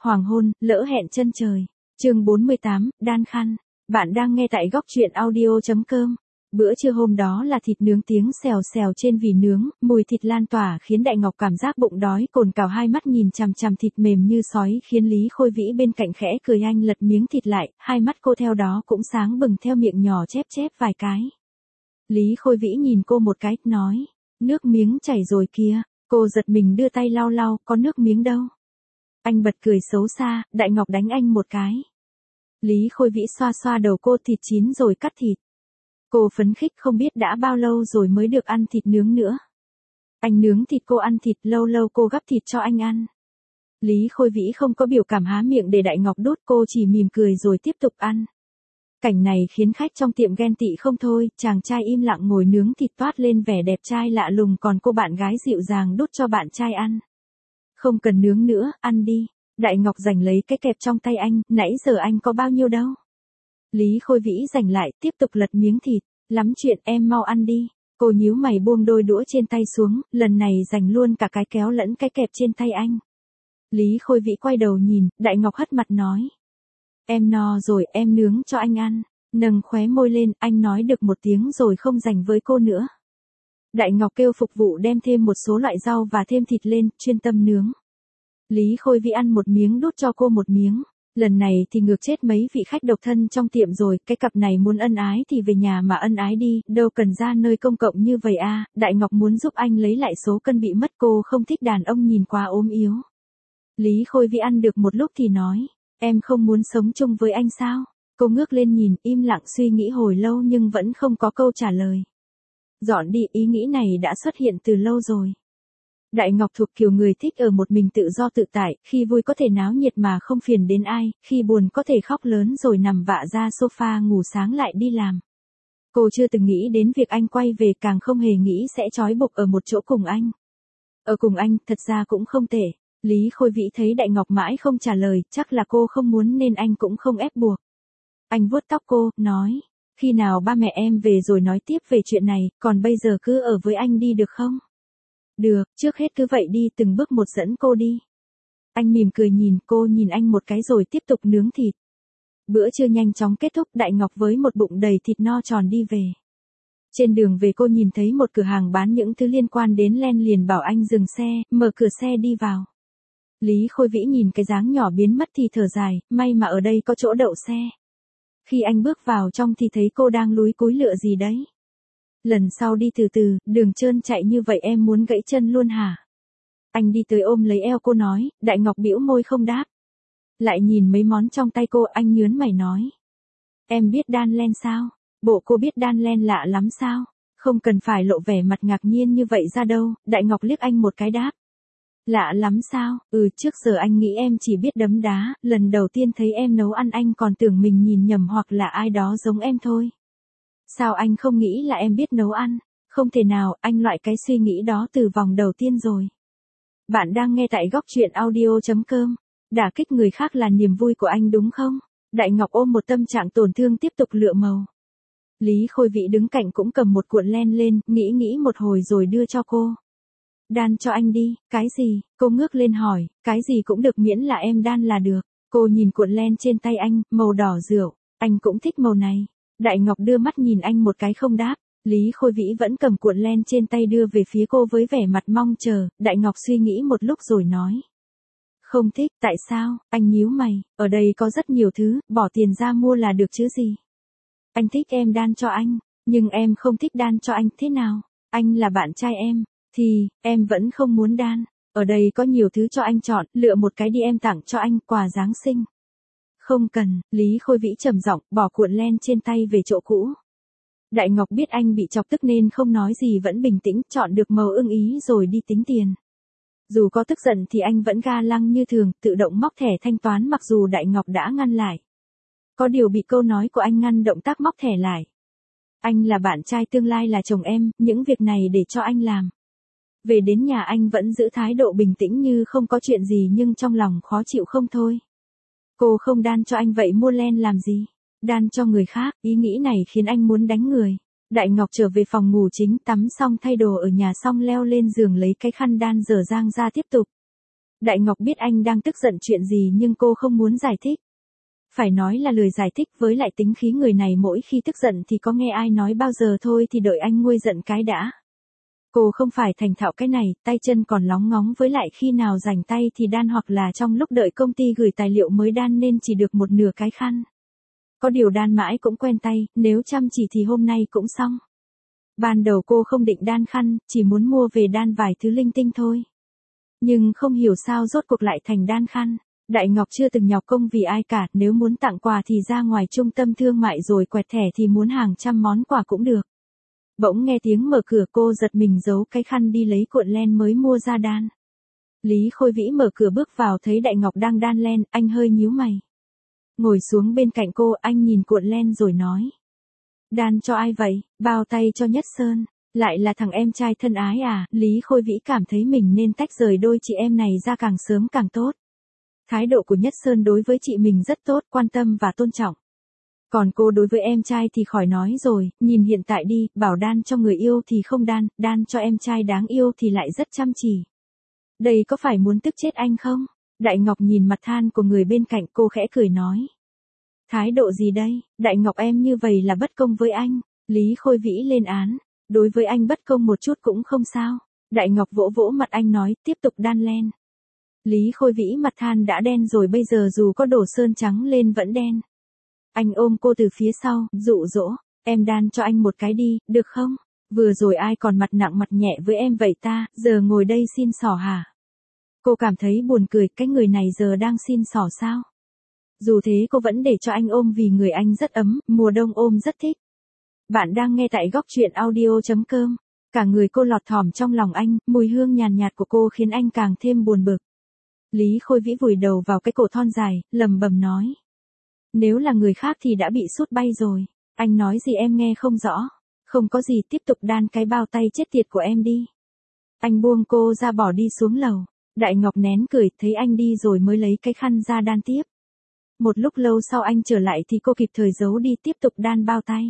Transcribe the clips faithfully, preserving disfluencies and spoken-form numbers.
Hoàng hôn, lỡ hẹn chân trời. Chương bốn mươi tám, đan khăn. Bạn đang nghe tại góc truyện audio chấm com. Bữa trưa hôm đó là thịt nướng tiếng xèo xèo trên vỉ nướng, mùi thịt lan tỏa khiến Đại Ngọc cảm giác bụng đói cồn cào, hai mắt nhìn chằm chằm thịt mềm như sói khiến Lý Khôi Vĩ bên cạnh khẽ cười. Anh lật miếng thịt lại, hai mắt cô theo đó cũng sáng bừng, theo miệng nhỏ chép chép vài cái. Lý Khôi Vĩ nhìn cô một cái, nói, nước miếng chảy rồi kìa. Cô giật mình đưa tay lau lau, có nước miếng đâu. Anh bật cười xấu xa, Đại Ngọc đánh anh một cái. Lý Khôi Vĩ xoa xoa đầu cô, thịt chín rồi, cắt thịt. Cô phấn khích, không biết đã bao lâu rồi mới được ăn thịt nướng nữa. Anh nướng thịt, cô ăn thịt, lâu lâu cô gắp thịt cho anh ăn. Lý Khôi Vĩ không có biểu cảm, há miệng để Đại Ngọc đút, cô chỉ mỉm cười rồi tiếp tục ăn. Cảnh này khiến khách trong tiệm ghen tị không thôi, chàng trai im lặng ngồi nướng thịt toát lên vẻ đẹp trai lạ lùng, còn cô bạn gái dịu dàng đút cho bạn trai ăn. Không cần nướng nữa, ăn đi. Đại Ngọc giành lấy cái kẹp trong tay anh, nãy giờ anh có bao nhiêu đâu. Lý Khôi Vĩ giành lại, tiếp tục lật miếng thịt, lắm chuyện, em mau ăn đi. Cô nhíu mày buông đôi đũa trên tay xuống, lần này giành luôn cả cái kéo lẫn cái kẹp trên tay anh. Lý Khôi Vĩ quay đầu nhìn, Đại Ngọc hất mặt nói. Em no rồi, em nướng cho anh ăn. Nâng khóe môi lên, anh nói được một tiếng rồi không giành với cô nữa. Đại Ngọc kêu phục vụ đem thêm một số loại rau và thêm thịt lên, chuyên tâm nướng. Lý Khôi Vĩ ăn một miếng đút cho cô một miếng. Lần này thì ngược chết mấy vị khách độc thân trong tiệm rồi, cái cặp này muốn ân ái thì về nhà mà ân ái đi, đâu cần ra nơi công cộng như vậy à. Đại Ngọc muốn giúp anh lấy lại số cân bị mất, cô không thích đàn ông nhìn quá ốm yếu. Lý Khôi Vĩ ăn được một lúc thì nói, em không muốn sống chung với anh sao? Cô ngước lên nhìn, im lặng suy nghĩ hồi lâu nhưng vẫn không có câu trả lời. Dọn đi, ý nghĩ này đã xuất hiện từ lâu rồi. Đại Ngọc thuộc kiểu người thích ở một mình tự do tự tại, khi vui có thể náo nhiệt mà không phiền đến ai, khi buồn có thể khóc lớn rồi nằm vạ ra sofa ngủ sáng lại đi làm. Cô chưa từng nghĩ đến việc anh quay về, càng không hề nghĩ sẽ trói buộc ở một chỗ cùng anh. Ở cùng anh, thật ra cũng không tệ. Lý Khôi Vĩ thấy Đại Ngọc mãi không trả lời, chắc là cô không muốn nên anh cũng không ép buộc. Anh vuốt tóc cô, nói, khi nào ba mẹ em về rồi nói tiếp về chuyện này, còn bây giờ cứ ở với anh đi được không? Được, trước hết cứ vậy đi, từng bước một dẫn cô đi. Anh mỉm cười nhìn cô, nhìn anh một cái rồi tiếp tục nướng thịt. Bữa trưa nhanh chóng kết thúc, Đại Ngọc với một bụng đầy thịt no tròn đi về. Trên đường về cô nhìn thấy một cửa hàng bán những thứ liên quan đến len, liền bảo anh dừng xe, mở cửa xe đi vào. Lý Khôi Vĩ nhìn cái dáng nhỏ biến mất thì thở dài, may mà ở đây có chỗ đậu xe. Khi anh bước vào trong thì thấy cô đang lúi cúi lựa gì đấy. Lần sau đi từ từ, đường trơn chạy như vậy em muốn gãy chân luôn hả? Anh đi tới ôm lấy eo cô nói, Đại Ngọc bĩu môi không đáp. Lại nhìn mấy món trong tay cô, anh nhớn mày nói. Em biết đan len sao? Bộ cô biết đan len lạ lắm sao? Không cần phải lộ vẻ mặt ngạc nhiên như vậy ra đâu. Đại Ngọc liếc anh một cái đáp. Lạ lắm sao? Ừ, trước giờ anh nghĩ em chỉ biết đấm đá, lần đầu tiên thấy em nấu ăn anh còn tưởng mình nhìn nhầm hoặc là ai đó giống em thôi. Sao anh không nghĩ là em biết nấu ăn? Không thể nào, anh loại cái suy nghĩ đó từ vòng đầu tiên rồi. Bạn đang nghe tại góc truyện audio chấm com. Đả kích người khác là niềm vui của anh đúng không? Đại Ngọc ôm một tâm trạng tổn thương tiếp tục lựa màu. Lý Khôi Vĩ đứng cạnh cũng cầm một cuộn len lên, nghĩ nghĩ một hồi rồi đưa cho cô. Đan cho anh đi. Cái gì? Cô ngước lên hỏi. Cái gì cũng được miễn là em đan là được. Cô nhìn cuộn len trên tay anh, màu đỏ rượu. Anh cũng thích màu này. Đại Ngọc đưa mắt nhìn anh một cái không đáp. Lý Khôi Vĩ vẫn cầm cuộn len trên tay đưa về phía cô với vẻ mặt mong chờ. Đại Ngọc suy nghĩ một lúc rồi nói. Không thích, tại sao? Anh nhíu mày. Ở đây có rất nhiều thứ, bỏ tiền ra mua là được chứ gì. Anh thích em đan cho anh, nhưng em không thích đan cho anh, thế nào? Anh là bạn trai em, thì, em vẫn không muốn đan. Ở đây có nhiều thứ cho anh chọn, lựa một cái đi em tặng cho anh, quà Giáng sinh. Không cần, Lý Khôi Vĩ trầm giọng, bỏ cuộn len trên tay về chỗ cũ. Đại Ngọc biết anh bị chọc tức nên không nói gì, vẫn bình tĩnh, chọn được màu ưng ý rồi đi tính tiền. Dù có tức giận thì anh vẫn ga lăng như thường, tự động móc thẻ thanh toán mặc dù Đại Ngọc đã ngăn lại. Có điều bị câu nói của anh ngăn động tác móc thẻ lại. Anh là bạn trai tương lai là chồng em, những việc này để cho anh làm. Về đến nhà anh vẫn giữ thái độ bình tĩnh như không có chuyện gì nhưng trong lòng khó chịu không thôi. Cô không đan cho anh vậy mua len làm gì? Đan cho người khác, ý nghĩ này khiến anh muốn đánh người. Đại Ngọc trở về phòng ngủ chính, tắm xong thay đồ ở nhà xong leo lên giường lấy cái khăn đan dở dang ra tiếp tục. Đại Ngọc biết anh đang tức giận chuyện gì nhưng cô không muốn giải thích. Phải nói là lời giải thích, với lại tính khí người này mỗi khi tức giận thì có nghe ai nói bao giờ thôi thì đợi anh nguôi giận cái đã. Cô không phải thành thạo cái này, tay chân còn lóng ngóng, với lại khi nào rảnh tay thì đan hoặc là trong lúc đợi công ty gửi tài liệu mới đan nên chỉ được một nửa cái khăn. Có điều đan mãi cũng quen tay, nếu chăm chỉ thì hôm nay cũng xong. Ban đầu cô không định đan khăn, chỉ muốn mua về đan vài thứ linh tinh thôi. Nhưng không hiểu sao rốt cuộc lại thành đan khăn. Đại Ngọc chưa từng nhọc công vì ai cả, nếu muốn tặng quà thì ra ngoài trung tâm thương mại rồi quẹt thẻ thì muốn hàng trăm món quà cũng được. Bỗng nghe tiếng mở cửa, cô giật mình giấu cái khăn đi lấy cuộn len mới mua ra đan. Lý Khôi Vĩ mở cửa bước vào thấy Đại Ngọc đang đan len, anh hơi nhíu mày. Ngồi xuống bên cạnh cô, anh nhìn cuộn len rồi nói. Đan cho ai vậy? Bao tay cho Nhất Sơn. Lại là thằng em trai thân ái à? Lý Khôi Vĩ cảm thấy mình nên tách rời đôi chị em này ra càng sớm càng tốt. Thái độ của Nhất Sơn đối với chị mình rất tốt, quan tâm và tôn trọng. Còn cô đối với em trai thì khỏi nói rồi, nhìn hiện tại đi, bảo đan cho người yêu thì không đan, đan cho em trai đáng yêu thì lại rất chăm chỉ. Đây có phải muốn tức chết anh không? Đại Ngọc nhìn mặt than của người bên cạnh, cô khẽ cười nói. Thái độ gì đây? Đại Ngọc em như vậy là bất công với anh. Lý Khôi Vĩ lên án. Đối với anh bất công một chút cũng không sao. Đại Ngọc vỗ vỗ mặt anh nói, tiếp tục đan len. Lý Khôi Vĩ mặt than đã đen rồi, bây giờ dù có đổ sơn trắng lên vẫn đen. Anh ôm cô từ phía sau, dụ dỗ, em đan cho anh một cái đi, được không? Vừa rồi ai còn mặt nặng mặt nhẹ với em vậy ta, giờ ngồi đây xin xỏ hả? Cô cảm thấy buồn cười, cái người này giờ đang xin xỏ sao? Dù thế cô vẫn để cho anh ôm vì người anh rất ấm, mùa đông ôm rất thích. Bạn đang nghe tại góc truyện audio chấm com. Cả người cô lọt thỏm trong lòng anh, mùi hương nhàn nhạt của cô khiến anh càng thêm buồn bực. Lý Khôi Vĩ vùi đầu vào cái cổ thon dài, lầm bầm nói. Nếu là người khác thì đã bị sút bay rồi. Anh nói gì em nghe không rõ. Không có gì, tiếp tục đan cái bao tay chết tiệt của em đi. Anh buông cô ra bỏ đi xuống lầu. Đại Ngọc nén cười, thấy anh đi rồi mới lấy cái khăn ra đan tiếp. Một lúc lâu sau anh trở lại thì cô kịp thời giấu đi tiếp tục đan bao tay.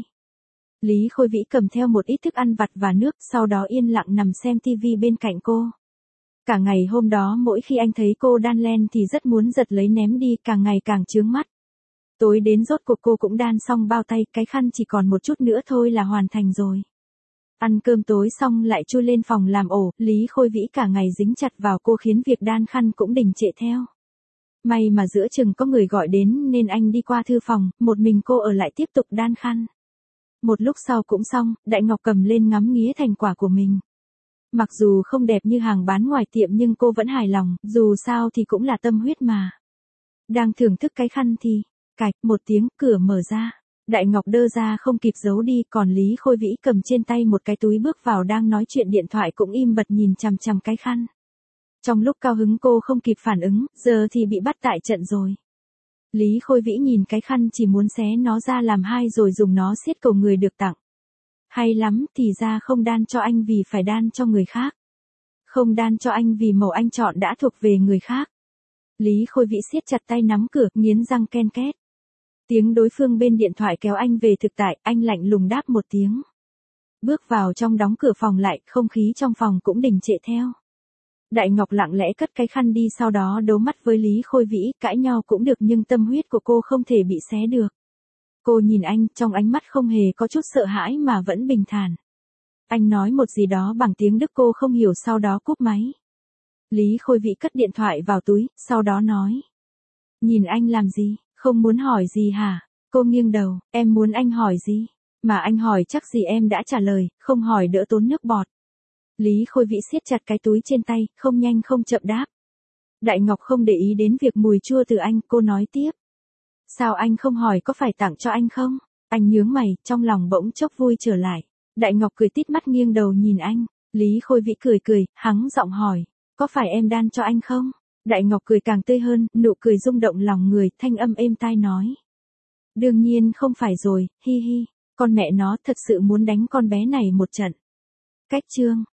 Lý Khôi Vĩ cầm theo một ít thức ăn vặt và nước, sau đó yên lặng nằm xem tivi bên cạnh cô. Cả ngày hôm đó mỗi khi anh thấy cô đan len thì rất muốn giật lấy ném đi, càng ngày càng chướng mắt. Tối đến rốt cuộc cô cũng đan xong bao tay, cái khăn chỉ còn một chút nữa thôi là hoàn thành rồi. Ăn cơm tối xong lại chui lên phòng làm ổ, Lý Khôi Vĩ cả ngày dính chặt vào cô khiến việc đan khăn cũng đình trệ theo. May mà giữa chừng có người gọi đến nên anh đi qua thư phòng, một mình cô ở lại tiếp tục đan khăn. Một lúc sau cũng xong, Đại Ngọc cầm lên ngắm nghía thành quả của mình. Mặc dù không đẹp như hàng bán ngoài tiệm nhưng cô vẫn hài lòng, dù sao thì cũng là tâm huyết mà. Đang thưởng thức cái khăn thì, cạch, một tiếng, cửa mở ra. Đại Ngọc đơ ra không kịp giấu đi, còn Lý Khôi Vĩ cầm trên tay một cái túi bước vào đang nói chuyện điện thoại cũng im bặt nhìn chằm chằm cái khăn. Trong lúc cao hứng cô không kịp phản ứng, giờ thì bị bắt tại trận rồi. Lý Khôi Vĩ nhìn cái khăn chỉ muốn xé nó ra làm hai rồi dùng nó siết cổ người được tặng. Hay lắm, thì ra không đan cho anh vì phải đan cho người khác. Không đan cho anh vì màu anh chọn đã thuộc về người khác. Lý Khôi Vĩ siết chặt tay nắm cửa, nghiến răng ken két. Tiếng đối phương bên điện thoại kéo anh về thực tại, anh lạnh lùng đáp một tiếng. Bước vào trong đóng cửa phòng lại, không khí trong phòng cũng đình trệ theo. Đại Ngọc lặng lẽ cất cái khăn đi, sau đó đấu mắt với Lý Khôi Vĩ, cãi nhau cũng được nhưng tâm huyết của cô không thể bị xé được. Cô nhìn anh, trong ánh mắt không hề có chút sợ hãi mà vẫn bình thản. Anh nói một gì đó bằng tiếng Đức cô không hiểu, sau đó cúp máy. Lý Khôi Vĩ cất điện thoại vào túi, sau đó nói. Nhìn anh làm gì, không muốn hỏi gì hả? Cô nghiêng đầu, em muốn anh hỏi gì? Mà anh hỏi chắc gì em đã trả lời, không hỏi đỡ tốn nước bọt. Lý Khôi Vĩ siết chặt cái túi trên tay, không nhanh không chậm đáp. Đại Ngọc không để ý đến việc mùi chua từ anh, cô nói tiếp. Sao anh không hỏi có phải tặng cho anh không? Anh nhướng mày, trong lòng bỗng chốc vui trở lại. Đại Ngọc cười tít mắt nghiêng đầu nhìn anh. Lý Khôi Vĩ cười cười, hắng giọng hỏi. Có phải em đan cho anh không? Đại Ngọc cười càng tươi hơn, nụ cười rung động lòng người, thanh âm êm tai nói. Đương nhiên không phải rồi, hi hi. Con mẹ nó thật sự muốn đánh con bé này một trận. Cách chương.